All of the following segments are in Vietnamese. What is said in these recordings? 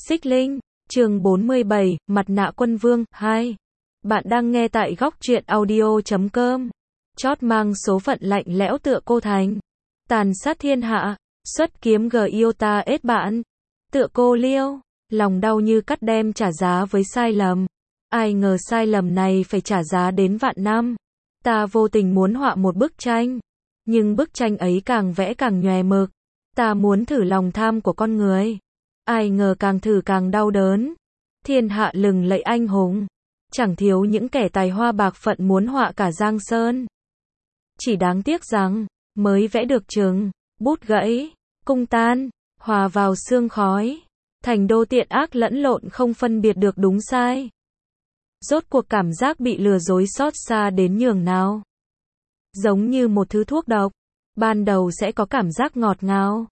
Xích Linh, chương 47, Mặt nạ quân vương, 2. Bạn đang nghe tại góc truyện audio.com. Chót mang số phận lạnh lẽo tựa cô thành. Tàn sát thiên hạ, xuất kiếm Giota ết bạn. Tựa cô liêu, lòng đau như cắt đem trả giá với sai lầm. Ai ngờ sai lầm này phải trả giá đến vạn năm. Ta vô tình muốn họa một bức tranh. Nhưng bức tranh ấy càng vẽ càng nhòe mực. Ta muốn thử lòng tham của con người. Ai ngờ càng thử càng đau đớn. Thiên hạ lừng lẫy anh hùng. Chẳng thiếu những kẻ tài hoa bạc phận muốn họa cả Giang Sơn. Chỉ đáng tiếc rằng, mới vẽ được chừng, bút gãy, cung tan, hòa vào sương khói. Thành đô tiện ác lẫn lộn không phân biệt được đúng sai. Rốt cuộc cảm giác bị lừa dối xót xa đến nhường nào. Giống như một thứ thuốc độc. Ban đầu sẽ có cảm giác ngọt ngào.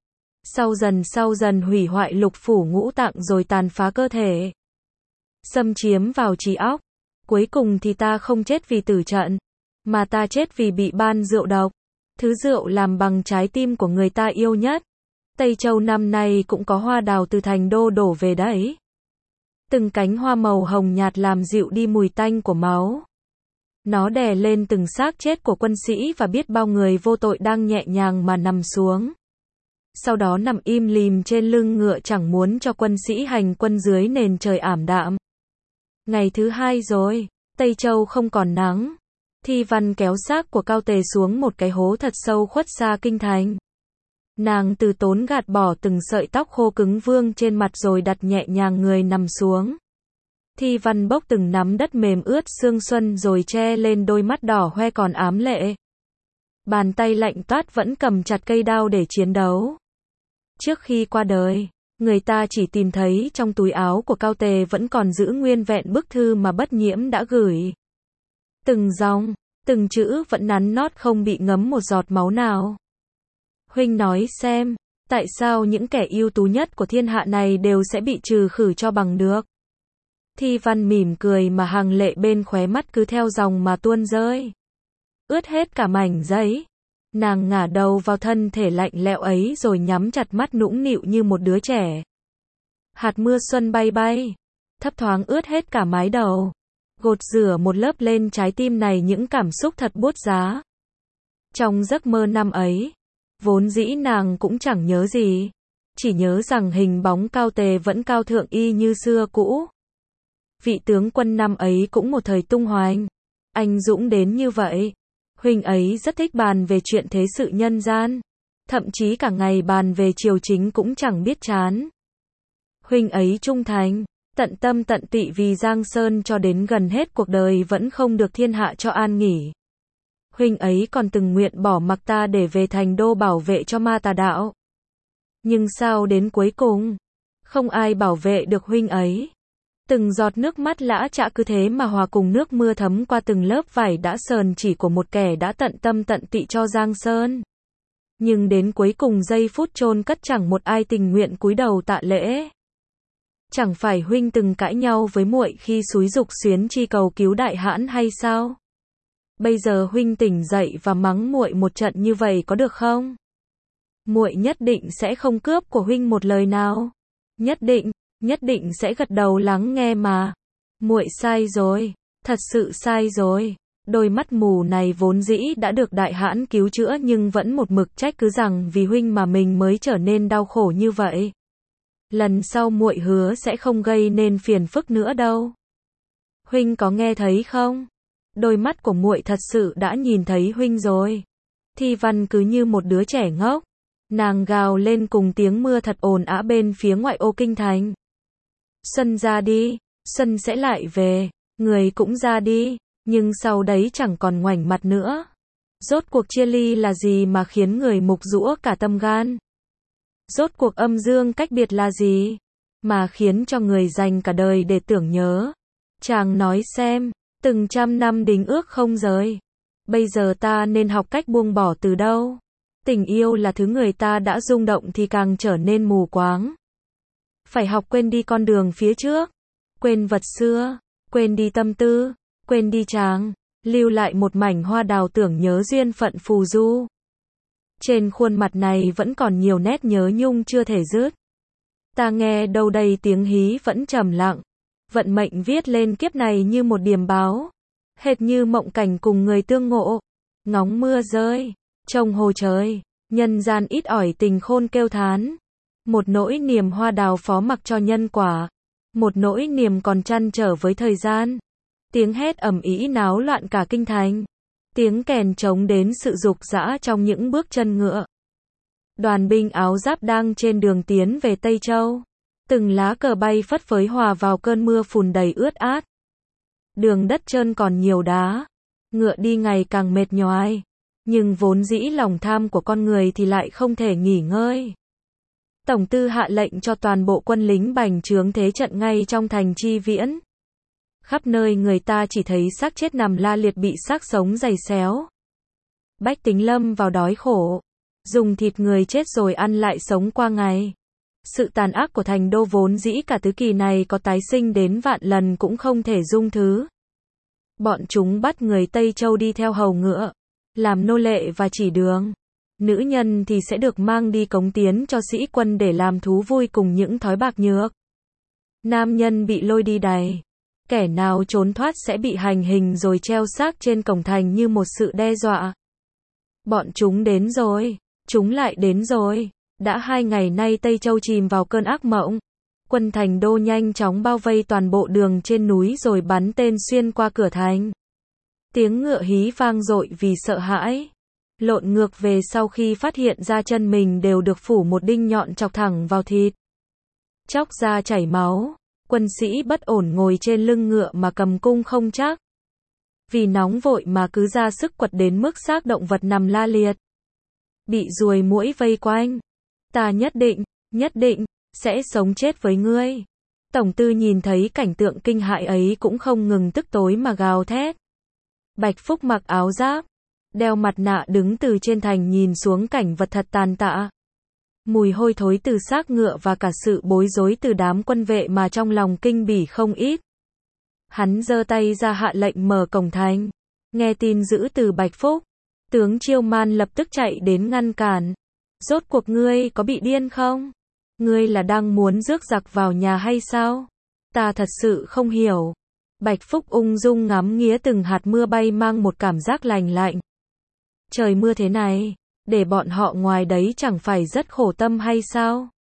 Sau dần hủy hoại lục phủ ngũ tạng rồi tàn phá cơ thể. Xâm chiếm vào trí óc. Cuối cùng thì ta không chết vì tử trận. Mà ta chết vì bị ban rượu độc. Thứ rượu làm bằng trái tim của người ta yêu nhất. Tây Châu năm nay cũng có hoa đào từ thành đô đổ về đấy. Từng cánh hoa màu hồng nhạt làm dịu đi mùi tanh của máu. Nó đè lên từng xác chết của quân sĩ và biết bao người vô tội đang nhẹ nhàng mà nằm xuống. Sau đó nằm im lìm trên lưng ngựa chẳng muốn cho quân sĩ hành quân dưới nền trời ảm đạm. Ngày thứ hai rồi, Tây Châu không còn nắng. Thi Văn kéo xác của Cao Tề xuống một cái hố thật sâu khuất xa kinh thành. Nàng từ tốn gạt bỏ từng sợi tóc khô cứng vương trên mặt rồi đặt nhẹ nhàng người nằm xuống. Thi Văn bốc từng nắm đất mềm ướt sương xuân rồi che lên đôi mắt đỏ hoe còn ám lệ. Bàn tay lạnh toát vẫn cầm chặt cây đao để chiến đấu. Trước khi qua đời, người ta chỉ tìm thấy trong túi áo của Cao Tề vẫn còn giữ nguyên vẹn bức thư mà Bất Nhiễm đã gửi. Từng dòng, từng chữ vẫn nắn nót không bị ngấm một giọt máu nào. Huynh nói xem, tại sao những kẻ ưu tú nhất của thiên hạ này đều sẽ bị trừ khử cho bằng được? Thi Văn mỉm cười mà hàng lệ bên khóe mắt cứ theo dòng mà tuôn rơi. Ướt hết cả mảnh giấy. Nàng ngả đầu vào thân thể lạnh lẽo ấy rồi nhắm chặt mắt nũng nịu như một đứa trẻ. Hạt mưa xuân bay bay, thấp thoáng ướt hết cả mái đầu. Gột rửa một lớp lên trái tim này những cảm xúc thật buốt giá. Trong giấc mơ năm ấy, vốn dĩ nàng cũng chẳng nhớ gì. Chỉ nhớ rằng hình bóng Cao Tề vẫn cao thượng y như xưa cũ. Vị tướng quân năm ấy cũng một thời tung hoành. Anh dũng đến như vậy. Huynh ấy rất thích bàn về chuyện thế sự nhân gian. Thậm chí cả ngày bàn về triều chính cũng chẳng biết chán. Huynh ấy trung thành, tận tâm tận tụy vì Giang Sơn cho đến gần hết cuộc đời vẫn không được thiên hạ cho an nghỉ. Huynh ấy còn từng nguyện bỏ mặc ta để về thành đô bảo vệ cho ma tà đạo. Nhưng sao đến cuối cùng, không ai bảo vệ được huynh ấy. Từng giọt nước mắt lã chã cứ thế mà hòa cùng nước mưa thấm qua từng lớp vải đã sờn chỉ của một kẻ đã tận tâm tận tụy cho Giang Sơn. Nhưng đến cuối cùng giây phút chôn cất chẳng một ai tình nguyện cúi đầu tạ lễ. Chẳng phải huynh từng cãi nhau với muội khi xúi giục Xuyến Chi cầu cứu đại hãn hay sao? Bây giờ huynh tỉnh dậy và mắng muội một trận như vậy có được không? Muội nhất định sẽ không cướp của huynh một lời nào. Nhất định sẽ gật đầu lắng nghe mà. Muội sai rồi, thật sự sai rồi. Đôi mắt mù này vốn dĩ đã được đại hãn cứu chữa nhưng vẫn một mực trách cứ rằng vì huynh mà mình mới trở nên đau khổ như vậy. Lần sau muội hứa sẽ không gây nên phiền phức nữa đâu. Huynh có nghe thấy không? Đôi mắt của muội thật sự đã nhìn thấy huynh rồi. Thi Văn cứ như một đứa trẻ ngốc. Nàng gào lên cùng tiếng mưa thật ồn ào bên phía ngoại ô kinh thành. Xuân ra đi, Xuân sẽ lại về, người cũng ra đi, nhưng sau đấy chẳng còn ngoảnh mặt nữa. Rốt cuộc chia ly là gì mà khiến người mục rũa cả tâm gan? Rốt cuộc âm dương cách biệt là gì mà khiến cho người dành cả đời để tưởng nhớ? Chàng nói xem, từng trăm năm đính ước không rời. Bây giờ ta nên học cách buông bỏ từ đâu? Tình yêu là thứ người ta đã rung động thì càng trở nên mù quáng. Phải học quên đi con đường phía trước, quên vật xưa, quên đi tâm tư, quên đi chàng, lưu lại một mảnh hoa đào tưởng nhớ duyên phận phù du. Trên khuôn mặt này vẫn còn nhiều nét nhớ nhung chưa thể dứt. Ta nghe đâu đây tiếng hí vẫn trầm lặng. Vận mệnh viết lên kiếp này như một điềm báo. Hệt như mộng cảnh cùng người tương ngộ. Ngóng mưa rơi, trông hồ trời, nhân gian ít ỏi tình khôn kêu thán. Một nỗi niềm hoa đào phó mặc cho nhân quả. Một nỗi niềm còn trăn trở với thời gian. Tiếng hét ầm ĩ náo loạn cả kinh thành. Tiếng kèn trống đến sự dục dã trong những bước chân ngựa. Đoàn binh áo giáp đang trên đường tiến về Tây Châu. Từng lá cờ bay phất phới hòa vào cơn mưa phùn đầy ướt át. Đường đất trơn còn nhiều đá. Ngựa đi ngày càng mệt nhoài. Nhưng vốn dĩ lòng tham của con người thì lại không thể nghỉ ngơi. Tổng tư hạ lệnh cho toàn bộ quân lính bành trướng thế trận ngay trong thành Chi Viễn. Khắp nơi người ta chỉ thấy xác chết nằm la liệt bị xác sống giày xéo. Bách tính lâm vào đói khổ. Dùng thịt người chết rồi ăn lại sống qua ngày. Sự tàn ác của thành đô vốn dĩ cả tứ kỳ này có tái sinh đến vạn lần cũng không thể dung thứ. Bọn chúng bắt người Tây Châu đi theo hầu ngựa, làm nô lệ và chỉ đường. Nữ nhân thì sẽ được mang đi cống tiến cho sĩ quân để làm thú vui cùng những thói bạc nhược. Nam nhân bị lôi đi đày. Kẻ nào trốn thoát sẽ bị hành hình rồi treo xác trên cổng thành như một sự đe dọa. Bọn chúng đến rồi. Chúng lại đến rồi. Đã 2 ngày nay Tây Châu chìm vào cơn ác mộng. Quân thành đô nhanh chóng bao vây toàn bộ đường trên núi rồi bắn tên xuyên qua cửa thành. Tiếng ngựa hí vang dội vì sợ hãi. Lộn ngược về sau khi phát hiện ra chân mình đều được phủ một đinh nhọn chọc thẳng vào thịt. Chóc ra chảy máu. Quân sĩ bất ổn ngồi trên lưng ngựa mà cầm cung không chắc. Vì nóng vội mà cứ ra sức quật đến mức xác động vật nằm la liệt. Bị ruồi muỗi vây quanh. Ta nhất định, sẽ sống chết với ngươi. Tổng tư nhìn thấy cảnh tượng kinh hại ấy cũng không ngừng tức tối mà gào thét. Bạch Phúc mặc áo giáp, đeo mặt nạ đứng từ trên thành nhìn xuống cảnh vật thật tàn tạ. Mùi hôi thối từ xác ngựa và cả sự bối rối từ đám quân vệ mà trong lòng kinh bỉ không ít. Hắn giơ tay ra hạ lệnh mở cổng thành. Nghe tin dữ từ Bạch Phúc, tướng Chiêu Man lập tức chạy đến ngăn cản. Rốt cuộc ngươi có bị điên không? Ngươi là đang muốn rước giặc vào nhà hay sao? Ta thật sự không hiểu. Bạch Phúc ung dung ngắm nghía từng hạt mưa bay mang một cảm giác lành lạnh. Trời mưa thế này, để bọn họ ngoài đấy chẳng phải rất khổ tâm hay sao?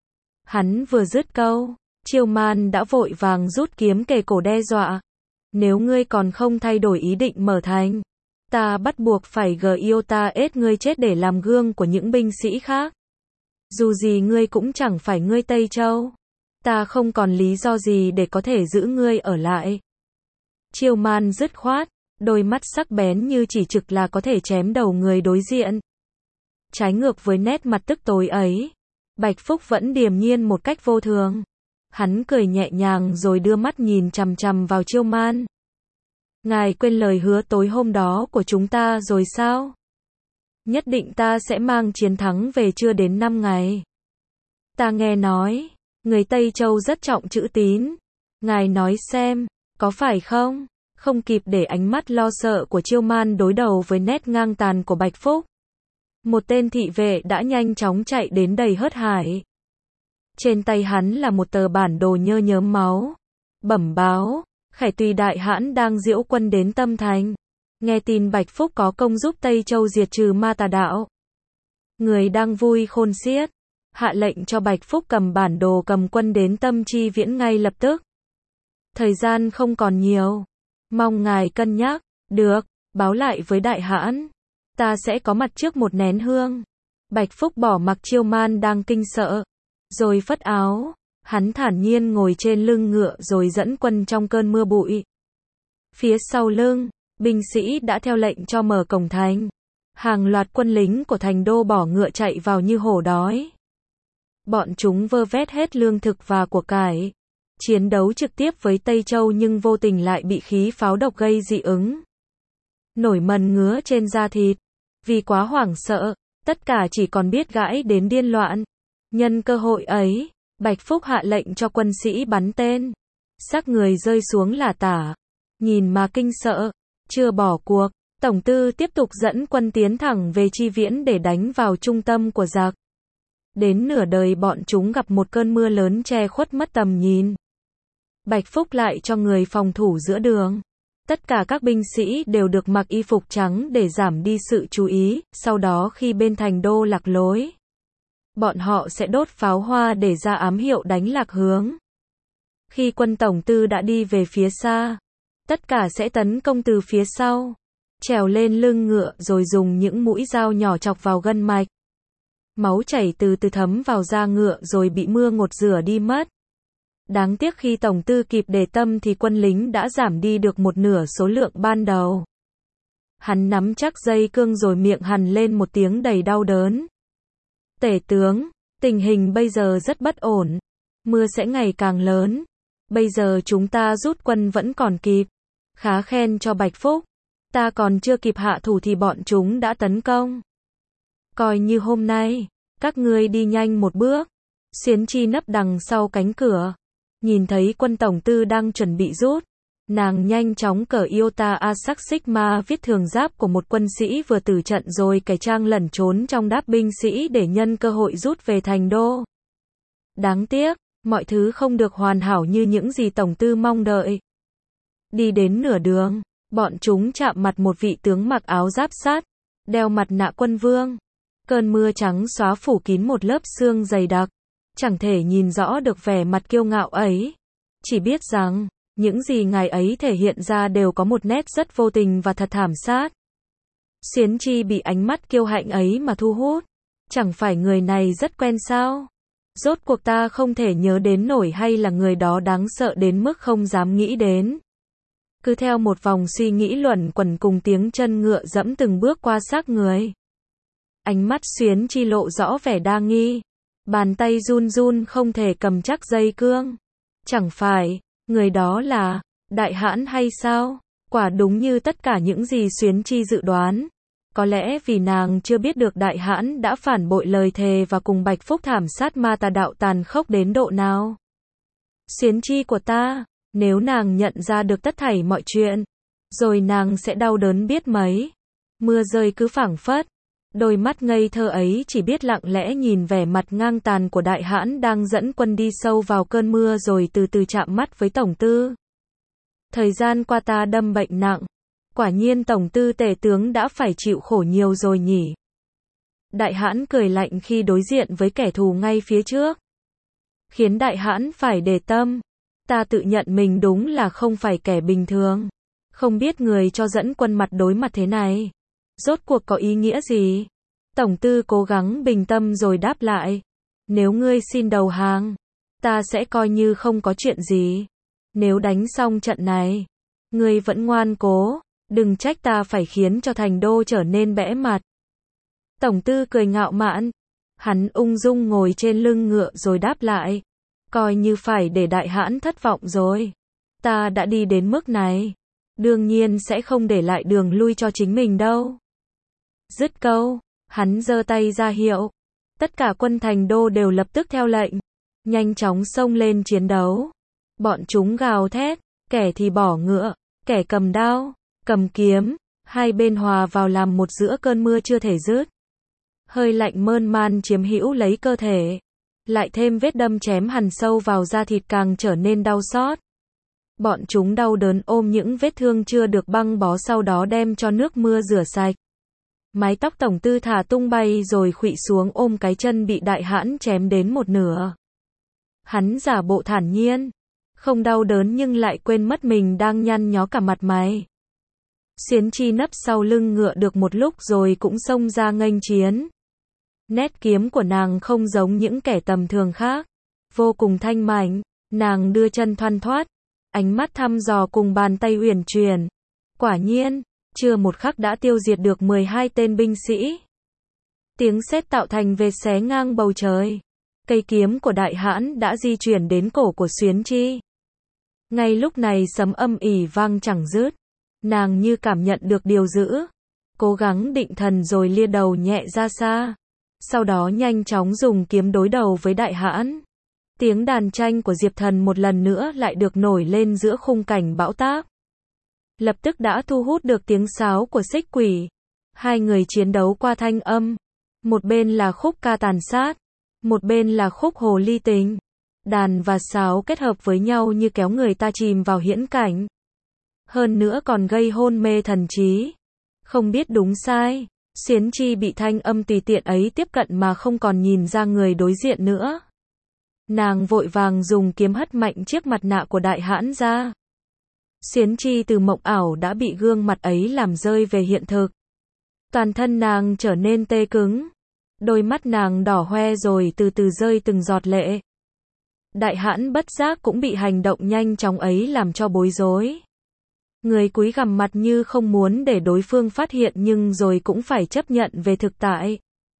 Hắn vừa dứt câu, Chiêu Man đã vội vàng rút kiếm kề cổ đe dọa. Nếu ngươi còn không thay đổi ý định mở thành, ta bắt buộc phải ết ngươi chết để làm gương của những binh sĩ khác. Dù gì ngươi cũng chẳng phải ngươi Tây Châu. Ta không còn lý do gì để có thể giữ ngươi ở lại. Chiêu Man dứt khoát, đôi mắt sắc bén như chỉ trực là có thể chém đầu người đối diện. Trái ngược với nét mặt tức tối ấy, Bạch Phúc vẫn điềm nhiên một cách vô thường. Hắn cười nhẹ nhàng rồi đưa mắt nhìn chằm chằm vào Chiêu Man. Ngài quên lời hứa tối hôm đó của chúng ta rồi sao? Nhất định ta sẽ mang chiến thắng về chưa đến 5 ngày. Ta nghe nói, người Tây Châu rất trọng chữ tín. Ngài nói xem, có phải không? Không kịp để ánh mắt lo sợ của Chiêu Man đối đầu với nét ngang tàn của Bạch Phúc. Một tên thị vệ đã nhanh chóng chạy đến đầy hớt hải. Trên tay hắn là một tờ bản đồ nhơ nhớm máu. Bẩm báo, Khải Tùy đại hãn đang diễu quân đến Tâm Thành. Nghe tin Bạch Phúc có công giúp Tây Châu diệt trừ ma tà đạo. Người đang vui khôn xiết. Hạ lệnh cho Bạch Phúc cầm bản đồ cầm quân đến Tâm Chi Viễn ngay lập tức. Thời gian không còn nhiều. Mong ngài cân nhắc. Được, báo lại với đại hãn. Ta sẽ có mặt trước một nén hương. Bạch Phúc bỏ mặc Chiêu Man đang kinh sợ. Rồi phất áo. Hắn thản nhiên ngồi trên lưng ngựa rồi dẫn quân trong cơn mưa bụi. Phía sau lưng, binh sĩ đã theo lệnh cho mở cổng thành. Hàng loạt quân lính của thành đô bỏ ngựa chạy vào như hổ đói. Bọn chúng vơ vét hết lương thực và của cải. Chiến đấu trực tiếp với Tây Châu nhưng vô tình lại bị khí pháo độc gây dị ứng. Nổi mẩn ngứa trên da thịt. Vì quá hoảng sợ, tất cả chỉ còn biết gãi đến điên loạn. Nhân cơ hội ấy, Bạch Phúc hạ lệnh cho quân sĩ bắn tên. Xác người rơi xuống là tả. Nhìn mà kinh sợ. Chưa bỏ cuộc, Tổng tư tiếp tục dẫn quân tiến thẳng về Chi Viễn để đánh vào trung tâm của giặc. Đến nửa đời bọn chúng gặp một cơn mưa lớn che khuất mất tầm nhìn. Bạch Phúc lại cho người phòng thủ giữa đường. Tất cả các binh sĩ đều được mặc y phục trắng để giảm đi sự chú ý, sau đó khi bên thành đô lạc lối, bọn họ sẽ đốt pháo hoa để ra ám hiệu đánh lạc hướng. Khi quân tổng tư đã đi về phía xa, tất cả sẽ tấn công từ phía sau, trèo lên lưng ngựa rồi dùng những mũi dao nhỏ chọc vào gân mạch. Máu chảy từ từ thấm vào da ngựa rồi bị mưa ngột rửa đi mất. Đáng tiếc khi tổng tư kịp để tâm thì quân lính đã giảm đi được một nửa số lượng ban đầu. Hắn nắm chắc dây cương rồi miệng hằn lên một tiếng đầy đau đớn. Tể tướng, tình hình bây giờ rất bất ổn. Mưa sẽ ngày càng lớn. Bây giờ chúng ta rút quân vẫn còn kịp. Khá khen cho Bạch Phúc. Ta còn chưa kịp hạ thủ thì bọn chúng đã tấn công. Coi như hôm nay, các ngươi đi nhanh một bước. Xuyến Chi nấp đằng sau cánh cửa. Nhìn thấy quân tổng tư đang chuẩn bị rút. Nàng nhanh chóng cởi Iota Asac Sigma viết thường giáp của một quân sĩ vừa tử trận rồi cải trang lẩn trốn trong đáp binh sĩ để nhân cơ hội rút về thành đô. Đáng tiếc, mọi thứ không được hoàn hảo như những gì tổng tư mong đợi. Đi đến nửa đường, bọn chúng chạm mặt một vị tướng mặc áo giáp sắt, đeo mặt nạ quân vương. Cơn mưa trắng xóa phủ kín một lớp sương dày đặc. Chẳng thể nhìn rõ được vẻ mặt kiêu ngạo ấy. Chỉ biết rằng, những gì ngài ấy thể hiện ra đều có một nét rất vô tình và thật thảm sát. Xuyến Chi bị ánh mắt kiêu hãnh ấy mà thu hút. Chẳng phải người này rất quen sao? Rốt cuộc ta không thể nhớ đến nổi hay là người đó đáng sợ đến mức không dám nghĩ đến. Cứ theo một vòng suy nghĩ luẩn quẩn cùng tiếng chân ngựa dẫm từng bước qua xác người. Ánh mắt Xuyến Chi lộ rõ vẻ đa nghi. Bàn tay run run không thể cầm chắc dây cương. Chẳng phải, người đó là Đại Hãn hay sao? Quả đúng như tất cả những gì Xuyến Chi dự đoán. Có lẽ vì nàng chưa biết được Đại Hãn đã phản bội lời thề và cùng Bạch Phúc thảm sát ma tà đạo tàn khốc đến độ nào. Xuyến Chi của ta, nếu nàng nhận ra được tất thảy mọi chuyện, rồi nàng sẽ đau đớn biết mấy. Mưa rơi cứ phảng phất. Đôi mắt ngây thơ ấy chỉ biết lặng lẽ nhìn vẻ mặt ngang tàn của Đại Hãn đang dẫn quân đi sâu vào cơn mưa rồi từ từ chạm mắt với tổng tư. Thời gian qua ta đâm bệnh nặng. Quả nhiên tổng tư tể tướng đã phải chịu khổ nhiều rồi nhỉ. Đại Hãn cười lạnh khi đối diện với kẻ thù ngay phía trước. Khiến Đại Hãn phải để tâm. Ta tự nhận mình đúng là không phải kẻ bình thường. Không biết người cho dẫn quân mặt đối mặt thế này. Rốt cuộc có ý nghĩa gì? Tổng tư cố gắng bình tâm rồi đáp lại. Nếu ngươi xin đầu hàng, ta sẽ coi như không có chuyện gì. Nếu đánh xong trận này, ngươi vẫn ngoan cố, đừng trách ta phải khiến cho thành đô trở nên bẽ mặt. Tổng tư cười ngạo mạn. Hắn ung dung ngồi trên lưng ngựa rồi đáp lại. Coi như phải để Đại Hãn thất vọng rồi. Ta đã đi đến mức này. Đương nhiên sẽ không để lại đường lui cho chính mình đâu. Dứt câu, hắn giơ tay ra hiệu. Tất cả quân thành đô đều lập tức theo lệnh. Nhanh chóng xông lên chiến đấu. Bọn chúng gào thét, kẻ thì bỏ ngựa, kẻ cầm đao, cầm kiếm. Hai bên hòa vào làm một giữa cơn mưa chưa thể dứt. Hơi lạnh mơn man chiếm hữu lấy cơ thể. Lại thêm vết đâm chém hằn sâu vào da thịt càng trở nên đau xót. Bọn chúng đau đớn ôm những vết thương chưa được băng bó sau đó đem cho nước mưa rửa sạch. Mái tóc tổng tư thả tung bay rồi khuỵu xuống ôm cái chân bị Đại Hãn chém đến một nửa. Hắn giả bộ thản nhiên. Không đau đớn nhưng lại quên mất mình đang nhăn nhó cả mặt mày. Xuyến Chi nấp sau lưng ngựa được một lúc rồi cũng xông ra nghênh chiến. Nét kiếm của nàng không giống những kẻ tầm thường khác. Vô cùng thanh mảnh. Nàng đưa chân thoăn thoắt. Ánh mắt thăm dò cùng bàn tay uyển chuyển. Quả nhiên, chưa một khắc đã tiêu diệt được 12 tên binh sĩ. Tiếng sét tạo thành vệt xé ngang bầu trời. Cây kiếm của Đại Hãn đã di chuyển đến cổ của Xuyến Chi. Ngay lúc này sấm âm ỉ vang chẳng dứt. Nàng như cảm nhận được điều dữ. Cố gắng định thần rồi lia đầu nhẹ ra xa. Sau đó nhanh chóng dùng kiếm đối đầu với Đại Hãn. Tiếng đàn tranh của Diệp Thần một lần nữa lại được nổi lên giữa khung cảnh bão táp. Lập tức đã thu hút được tiếng sáo của Xích Quỷ. Hai người chiến đấu qua thanh âm. Một bên là khúc ca tàn sát. Một bên là khúc hồ ly tình. Đàn và sáo kết hợp với nhau như kéo người ta chìm vào huyễn cảnh. Hơn nữa còn gây hôn mê thần trí. Không biết đúng sai. Xuyến Chi bị thanh âm tùy tiện ấy tiếp cận mà không còn nhìn ra người đối diện nữa. Nàng vội vàng dùng kiếm hất mạnh chiếc mặt nạ của đại hãn ra. Xuyến Chi từ mộng ảo đã bị gương mặt ấy làm rơi về hiện thực. Toàn thân nàng trở nên tê cứng. Đôi mắt nàng đỏ hoe rồi từ từ rơi từng giọt lệ. Đại hãn bất giác cũng bị hành động nhanh chóng ấy làm cho bối rối. Người cúi gằm mặt như không muốn để đối phương phát hiện nhưng rồi cũng phải chấp nhận về thực tại.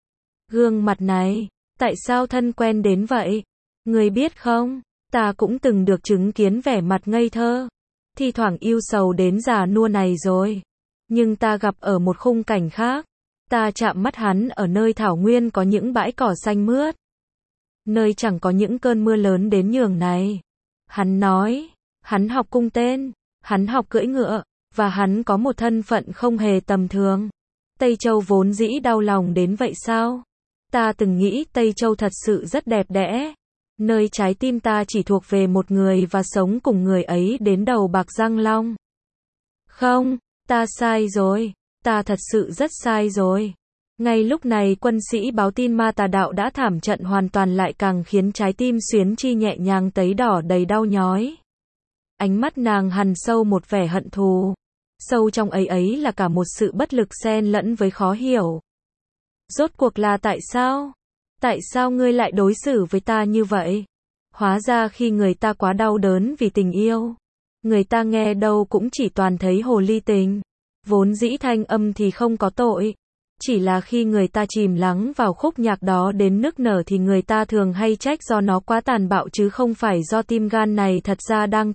Gương mặt này, tại sao thân quen đến vậy? Người biết không, ta cũng từng được chứng kiến vẻ mặt ngây thơ, thi thoảng yêu sầu đến già nua này rồi. Nhưng ta gặp ở một khung cảnh khác. Ta chạm mắt hắn ở nơi thảo nguyên có những bãi cỏ xanh mướt. Nơi chẳng có những cơn mưa lớn đến nhường này. Hắn nói, hắn học cung tên, hắn học cưỡi ngựa, và hắn có một thân phận không hề tầm thường. Tây Châu vốn dĩ đau lòng đến vậy sao? Ta từng nghĩ Tây Châu thật sự rất đẹp đẽ. Nơi trái tim ta chỉ thuộc về một người và sống cùng người ấy đến đầu bạc răng long. Không, ta sai rồi. Ta thật sự rất sai rồi. Ngay lúc này quân sĩ báo tin ma tà đạo đã thảm trận hoàn toàn lại càng khiến trái tim Xuyến Chi nhẹ nhàng tấy đỏ đầy đau nhói. Ánh mắt nàng hằn sâu một vẻ hận thù. Sâu trong ấy ấy là cả một sự bất lực xen lẫn với khó hiểu. Rốt cuộc là tại sao? Tại sao ngươi lại đối xử với ta như vậy? Hóa ra khi người ta quá đau đớn vì tình yêu, người ta nghe đâu cũng chỉ toàn thấy hồ ly tình. Vốn dĩ thanh âm thì không có tội. Chỉ là khi người ta chìm lắng vào khúc nhạc đó đến nức nở thì người ta thường hay trách do nó quá tàn bạo chứ không phải do tim gan này thật ra đang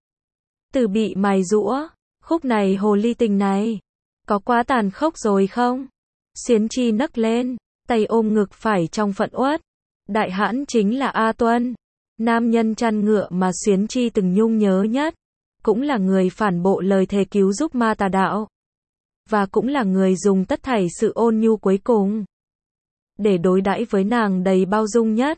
từ bị mài giũa. Khúc này hồ ly tình này, có quá tàn khốc rồi không? Xuyến Chi nấc lên, tay ôm ngực phải trong phẫn uất. Đại hãn chính là A Tuân, nam nhân chăn ngựa mà Xuyến Chi từng nhung nhớ nhất. Cũng là người phản bộ lời thề cứu giúp ma tà đạo. Và cũng là người dùng tất thảy sự ôn nhu cuối cùng để đối đãi với nàng đầy bao dung nhất.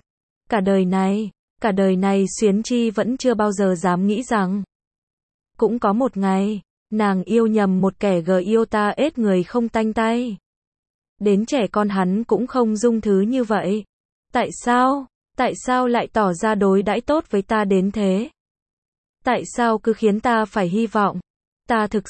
Cả đời này Xuyến Chi vẫn chưa bao giờ dám nghĩ rằng cũng có một ngày, nàng yêu nhầm một kẻ yêu ta ết người không tanh tay. Đến trẻ con hắn cũng không dung thứ như vậy. Tại sao lại tỏ ra đối đãi tốt với ta đến thế? Tại sao cứ khiến ta phải hy vọng? Ta thực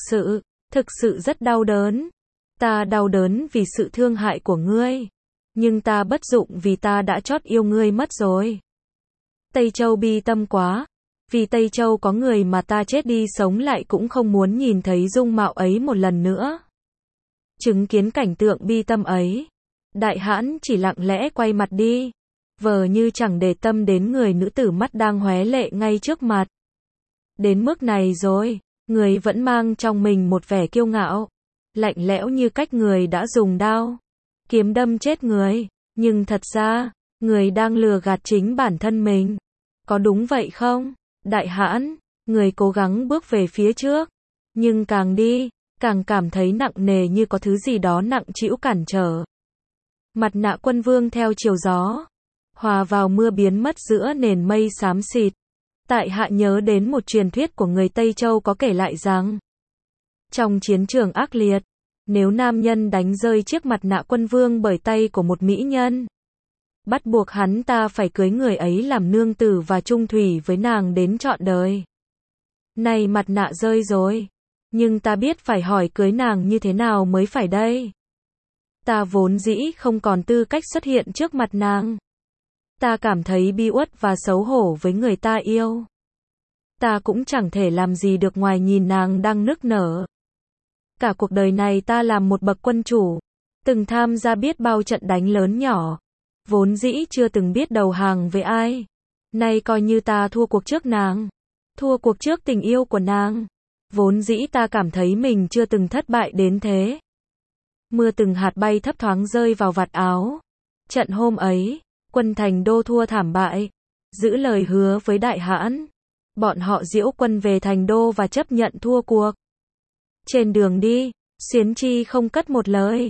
sự rất đau đớn. Ta đau đớn vì sự thương hại của ngươi. Nhưng ta bất dụng vì ta đã chót yêu ngươi mất rồi. Tây Châu bi tâm quá. Vì Tây Châu có người mà ta chết đi sống lại cũng không muốn nhìn thấy dung mạo ấy một lần nữa. Chứng kiến cảnh tượng bi tâm ấy, đại hãn chỉ lặng lẽ quay mặt đi, vờ như chẳng để tâm đến người nữ tử mắt đang hóe lệ ngay trước mặt. Đến mức này rồi, người vẫn mang trong mình một vẻ kiêu ngạo, lạnh lẽo như cách người đã dùng đao kiếm đâm chết người, nhưng thật ra, người đang lừa gạt chính bản thân mình. Có đúng vậy không? Đại hãn, người cố gắng bước về phía trước, nhưng càng đi, càng cảm thấy nặng nề như có thứ gì đó nặng trĩu cản trở. Mặt nạ quân vương theo chiều gió, hòa vào mưa biến mất giữa nền mây xám xịt. Tại hạ nhớ đến một truyền thuyết của người Tây Châu có kể lại rằng, trong chiến trường ác liệt, nếu nam nhân đánh rơi chiếc mặt nạ quân vương bởi tay của một mỹ nhân, bắt buộc hắn ta phải cưới người ấy làm nương tử và chung thủy với nàng đến trọn đời. Này mặt nạ rơi rồi, nhưng ta biết phải hỏi cưới nàng như thế nào mới phải đây. Ta vốn dĩ không còn tư cách xuất hiện trước mặt nàng. Ta cảm thấy bi uất và xấu hổ với người ta yêu. Ta cũng chẳng thể làm gì được ngoài nhìn nàng đang nức nở. Cả cuộc đời này ta làm một bậc quân chủ, từng tham gia biết bao trận đánh lớn nhỏ, vốn dĩ chưa từng biết đầu hàng với ai. Nay coi như ta thua cuộc trước nàng, thua cuộc trước tình yêu của nàng. Vốn dĩ ta cảm thấy mình chưa từng thất bại đến thế. Mưa từng hạt bay thấp thoáng rơi vào vạt áo. Trận hôm ấy, quân Thành Đô thua thảm bại, giữ lời hứa với đại hãn. Bọn họ diễu quân về Thành Đô và chấp nhận thua cuộc. Trên đường đi, Xuyến Chi không cất một lời.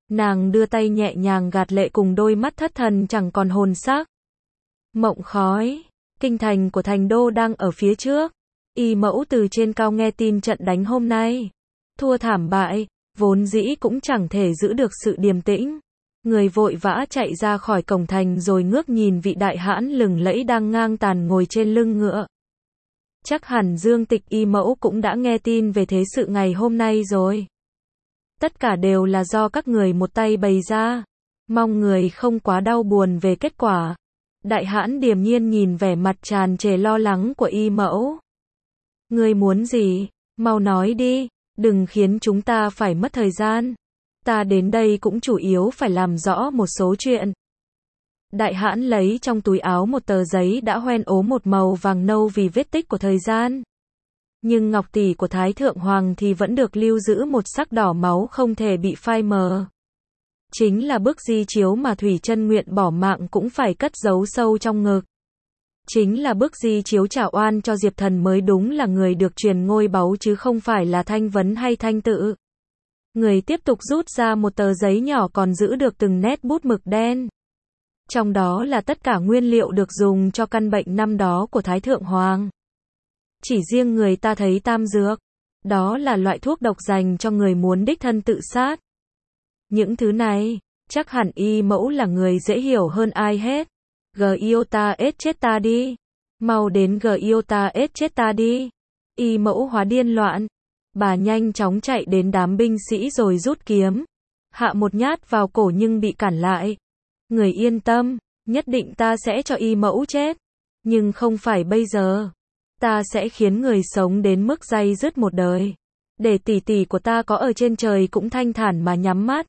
Nàng đưa tay nhẹ nhàng gạt lệ cùng đôi mắt thất thần chẳng còn hồn xác. Mộng khói, kinh thành của thành đô đang ở phía trước. Y Mẫu từ trên cao nghe tin trận đánh hôm nay. Thua thảm bại, vốn dĩ cũng chẳng thể giữ được sự điềm tĩnh. Người vội vã chạy ra khỏi cổng thành rồi ngước nhìn vị đại hãn lừng lẫy đang ngang tàn ngồi trên lưng ngựa. Chắc hẳn Dương Tịch Y Mẫu cũng đã nghe tin về thế sự ngày hôm nay rồi. Tất cả đều là do các người một tay bày ra. Mong người không quá đau buồn về kết quả. Đại hãn điềm nhiên nhìn vẻ mặt tràn trề lo lắng của Y Mẫu. Ngươi muốn gì? Mau nói đi, đừng khiến chúng ta phải mất thời gian. Ta đến đây cũng chủ yếu phải làm rõ một số chuyện. Đại hãn lấy trong túi áo một tờ giấy đã hoen ố một màu vàng nâu vì vết tích của thời gian. Nhưng ngọc tỷ của Thái Thượng Hoàng thì vẫn được lưu giữ một sắc đỏ máu không thể bị phai mờ. Chính là bức di chiếu mà Thủy Chân nguyện bỏ mạng cũng phải cất giấu sâu trong ngực. Chính là bức di chiếu trả oan cho Diệp Thần mới đúng là người được truyền ngôi báu chứ không phải là Thanh Vấn hay Thanh Tự. Người tiếp tục rút ra một tờ giấy nhỏ còn giữ được từng nét bút mực đen. Trong đó là tất cả nguyên liệu được dùng cho căn bệnh năm đó của Thái Thượng Hoàng. Chỉ riêng người ta thấy tam dược. Đó là loại thuốc độc dành cho người muốn đích thân tự sát. Những thứ này, chắc hẳn Y Mẫu là người dễ hiểu hơn ai hết. Giota chết ta đi. Mau đến Giota chết ta đi. Y Mẫu hóa điên loạn. Bà nhanh chóng chạy đến đám binh sĩ rồi rút kiếm. Hạ một nhát vào cổ nhưng bị cản lại. Người yên tâm, nhất định ta sẽ cho Y Mẫu chết. Nhưng không phải bây giờ. Ta sẽ khiến người sống đến mức day dứt một đời. Để tỷ tỷ của ta có ở trên trời cũng thanh thản mà nhắm mắt.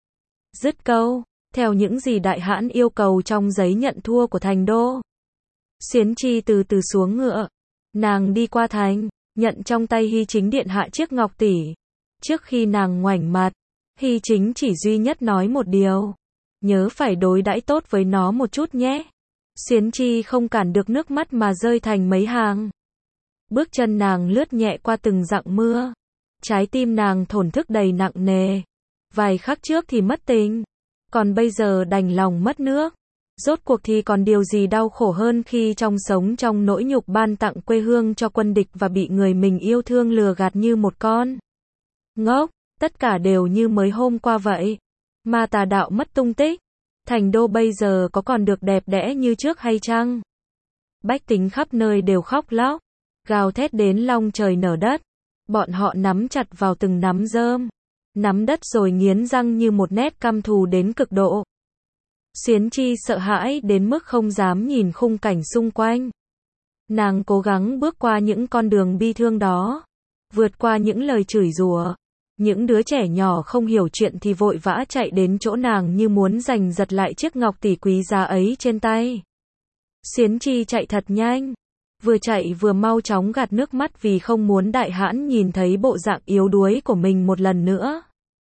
Dứt câu, theo những gì đại hãn yêu cầu trong giấy nhận thua của thành đô. Xiến Chi từ từ xuống ngựa. Nàng đi qua thành, nhận trong tay Hy Chính điện hạ chiếc ngọc tỷ. Trước khi nàng ngoảnh mặt, Hy Chính chỉ duy nhất nói một điều. Nhớ phải đối đãi tốt với nó một chút nhé. Xiến Chi không cản được nước mắt mà rơi thành mấy hàng. Bước chân nàng lướt nhẹ qua từng dặng mưa. Trái tim nàng thổn thức đầy nặng nề. Vài khắc trước thì mất tình. Còn bây giờ đành lòng mất nước. Rốt cuộc thì còn điều gì đau khổ hơn khi sống trong nỗi nhục ban tặng quê hương cho quân địch và bị người mình yêu thương lừa gạt như một con ngốc. Tất cả đều như mới hôm qua vậy. Ma tà đạo mất tung tích. Thành đô bây giờ có còn được đẹp đẽ như trước hay chăng? Bách tính khắp nơi đều khóc lóc, gào thét đến long trời nở đất. Bọn họ nắm chặt vào từng nắm rơm, nắm đất rồi nghiến răng như một nét căm thù đến cực độ. Xiến Chi sợ hãi đến mức không dám nhìn khung cảnh xung quanh. Nàng cố gắng bước qua những con đường bi thương đó, vượt qua những lời chửi rủa. Những đứa trẻ nhỏ không hiểu chuyện thì vội vã chạy đến chỗ nàng như muốn giành giật lại chiếc ngọc tỷ quý giá ấy trên tay. Xiến Chi chạy thật nhanh, vừa chạy vừa mau chóng gạt nước mắt vì không muốn đại hãn nhìn thấy bộ dạng yếu đuối của mình một lần nữa.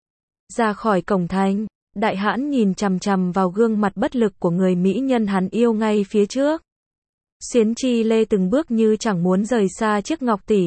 Ra khỏi cổng thành, đại hãn nhìn chằm chằm vào gương mặt bất lực của người mỹ nhân hắn yêu ngay phía trước. Xiến Chi lê từng bước như chẳng muốn rời xa chiếc ngọc tỷ.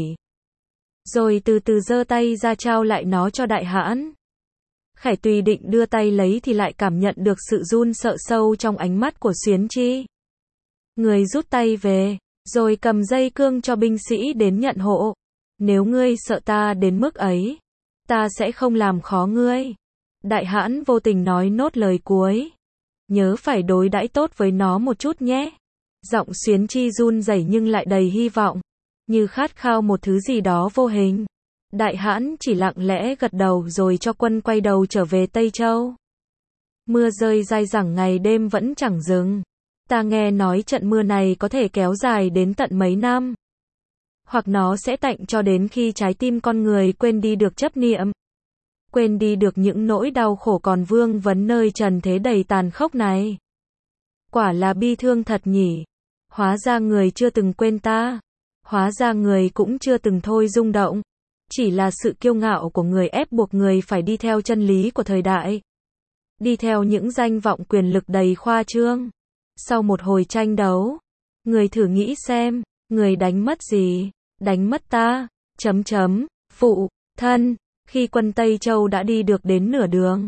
Rồi từ từ giơ tay ra trao lại nó cho đại hãn. Khải tùy định đưa tay lấy thì lại cảm nhận được sự run sợ sâu trong ánh mắt của Xiến Chi. Người rút tay về, rồi cầm dây cương cho binh sĩ đến nhận hộ. Nếu ngươi sợ ta đến mức ấy, ta sẽ không làm khó ngươi. Đại hãn vô tình nói nốt lời cuối. Nhớ phải đối đãi tốt với nó một chút nhé. Giọng Xiến Chi run rẩy nhưng lại đầy hy vọng, như khát khao một thứ gì đó vô hình. Đại hãn chỉ lặng lẽ gật đầu rồi cho quân quay đầu trở về Tây Châu. Mưa rơi dai dẳng ngày đêm vẫn chẳng dừng. Ta nghe nói trận mưa này có thể kéo dài đến tận mấy năm. Hoặc nó sẽ tạnh cho đến khi trái tim con người quên đi được chấp niệm. Quên đi được những nỗi đau khổ còn vương vấn nơi trần thế đầy tàn khốc này. Quả là bi thương thật nhỉ. Hóa ra người chưa từng quên ta. Hóa ra người cũng chưa từng thôi rung động. Chỉ là sự kiêu ngạo của người ép buộc người phải đi theo chân lý của thời đại. Đi theo những danh vọng quyền lực đầy khoa trương. Sau một hồi tranh đấu, người thử nghĩ xem, người đánh mất gì? Đánh mất ta, phụ, thân. Khi quân Tây Châu đã đi được đến nửa đường,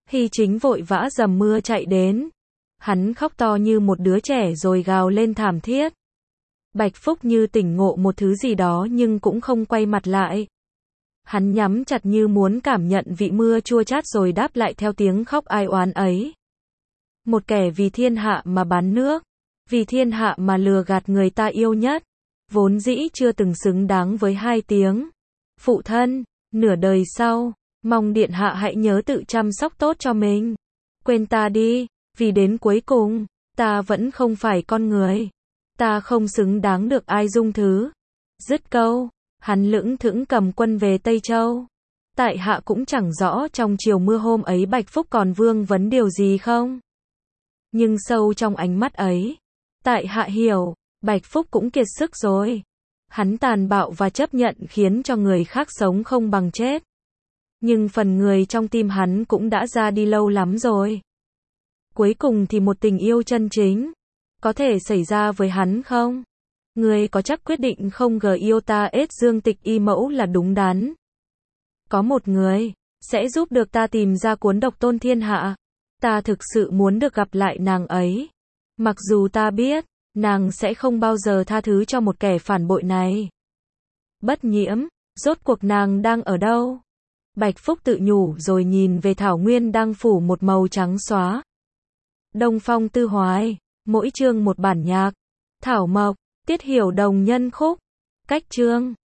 Hy Chính vội vã dầm mưa chạy đến. Hắn khóc to như một đứa trẻ rồi gào lên thảm thiết. Bạch Phúc như tỉnh ngộ một thứ gì đó nhưng cũng không quay mặt lại. Hắn nhắm chặt như muốn cảm nhận vị mưa chua chát rồi đáp lại theo tiếng khóc ai oán ấy. Một kẻ vì thiên hạ mà bán nước, vì thiên hạ mà lừa gạt người ta yêu nhất, vốn dĩ chưa từng xứng đáng với hai tiếng phụ thân. Nửa đời sau, mong điện hạ hãy nhớ tự chăm sóc tốt cho mình. Quên ta đi, vì đến cuối cùng, ta vẫn không phải con người. Ta không xứng đáng được ai dung thứ. Dứt câu, hắn lững thững cầm quân về Tây Châu. Tại hạ cũng chẳng rõ trong chiều mưa hôm ấy Bạch Phúc còn vương vấn điều gì không. Nhưng sâu trong ánh mắt ấy, tại hạ hiểu, Bạch Phúc cũng kiệt sức rồi. Hắn tàn bạo và chấp nhận khiến cho người khác sống không bằng chết. Nhưng phần người trong tim hắn cũng đã ra đi lâu lắm rồi. Cuối cùng thì một tình yêu chân chính có thể xảy ra với hắn không? Ngươi có chắc quyết định không yêu ta ết Dương Tịch Y Mẫu là đúng đắn? Có một người sẽ giúp được ta tìm ra cuốn Độc Tôn Thiên Hạ. Ta thực sự muốn được gặp lại nàng ấy. Mặc dù ta biết, nàng sẽ không bao giờ tha thứ cho một kẻ phản bội này. Bất Nhiễm, rốt cuộc nàng đang ở đâu? Bạch Phúc tự nhủ rồi nhìn về thảo nguyên đang phủ một màu trắng xóa. Đông Phong Tư Hoài, mỗi chương một bản nhạc. Thảo Mộc, Tiết Hiểu Đồng nhân khúc. Cách chương